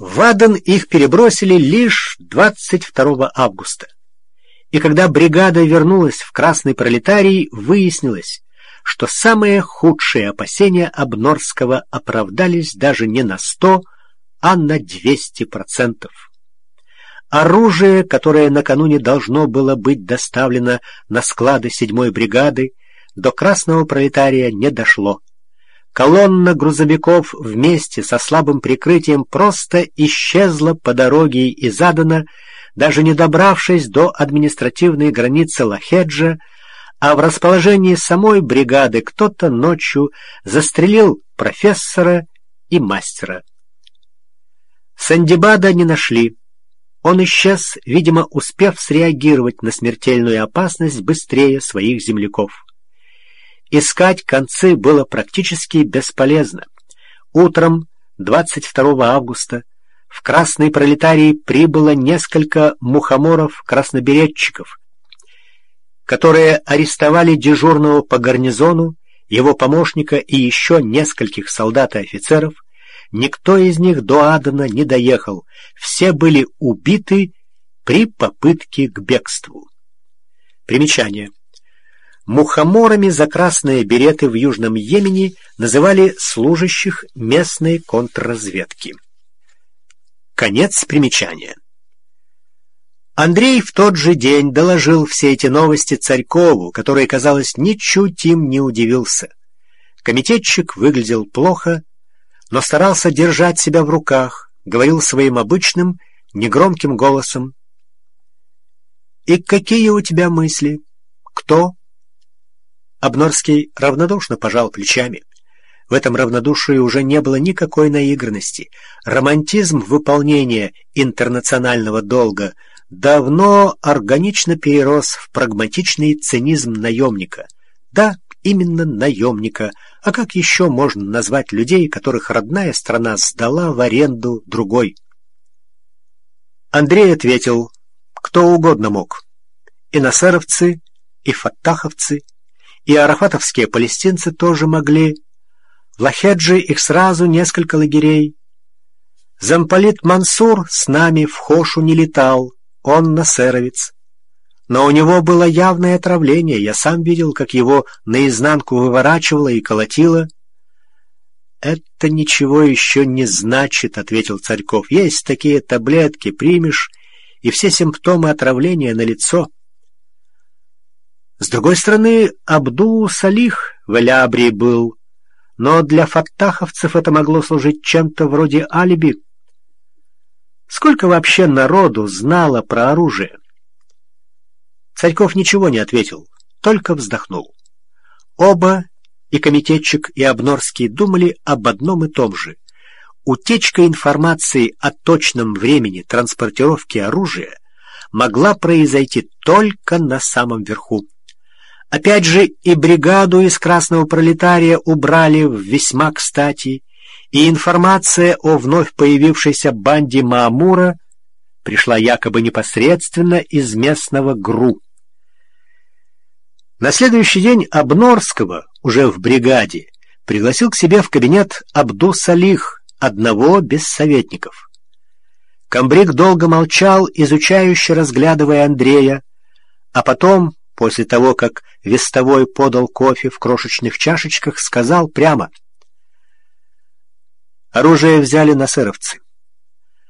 В Аден их перебросили лишь 22 августа. И когда бригада вернулась в Красный Пролетарий, выяснилось, что самые худшие опасения Обнорского оправдались даже не на 100, а на 200%. Оружие, которое накануне должно было быть доставлено на склады 7-й бригады, до Красного Пролетария не дошло. Колонна грузовиков вместе со слабым прикрытием просто исчезла по дороге из Адена, даже не добравшись до административной границы Лахеджа, а в расположении самой бригады кто-то ночью застрелил профессора и мастера. Сандибада не нашли. Он исчез, видимо, успев среагировать на смертельную опасность быстрее своих земляков. Искать концы было практически бесполезно. Утром 22 августа в Красный Пролетарий прибыло несколько мухоморов-красноберетчиков, которые арестовали дежурного по гарнизону, его помощника и еще нескольких солдат и офицеров. Никто из них до Адена не доехал, все были убиты при попытке к бегству. Примечание. Мухоморами за красные береты в Южном Йемене называли служащих местной контрразведки. Конец примечания. Андрей в тот же день доложил все эти новости Царькову, который, казалось, ничуть им не удивился. Комитетчик выглядел плохо, но старался держать себя в руках, говорил своим обычным, негромким голосом. «И какие у тебя мысли? Кто?» Обнорский равнодушно пожал плечами. В этом равнодушии уже не было никакой наигранности. Романтизм выполнения интернационального долга давно органично перерос в прагматичный цинизм наемника. Да, именно наемника. А как еще можно назвать людей, которых родная страна сдала в аренду другой? Андрей ответил, кто угодно мог. И насеровцы, и фаттаховцы, и арафатовские палестинцы тоже могли. В Лахедже их сразу несколько лагерей. Замполит Мансур с нами в Хошу не летал, он насеровец. Но у него было явное отравление, я сам видел, как его наизнанку выворачивало и колотило. «Это ничего еще не значит», — ответил Царьков. «Есть такие таблетки, примешь, и все симптомы отравления налицо». С другой стороны, Абду-Салих в Элябрии был, но для фаттаховцев это могло служить чем-то вроде алиби. Сколько вообще народу знало про оружие? Царьков ничего не ответил, только вздохнул. Оба, и комитетчик, и Обнорский, думали об одном и том же. Утечка информации о точном времени транспортировки оружия могла произойти только на самом верху. Опять же, и бригаду из Красного Пролетария убрали весьма кстати, и информация о вновь появившейся банде Маамура пришла якобы непосредственно из местного ГРУ. На следующий день Обнорского, уже в бригаде, пригласил к себе в кабинет Абду-Салих, одного без советников. Комбриг долго молчал, изучающе разглядывая Андрея, а потом, после того, как вестовой подал кофе в крошечных чашечках, сказал прямо: «Оружие взяли насеровцы.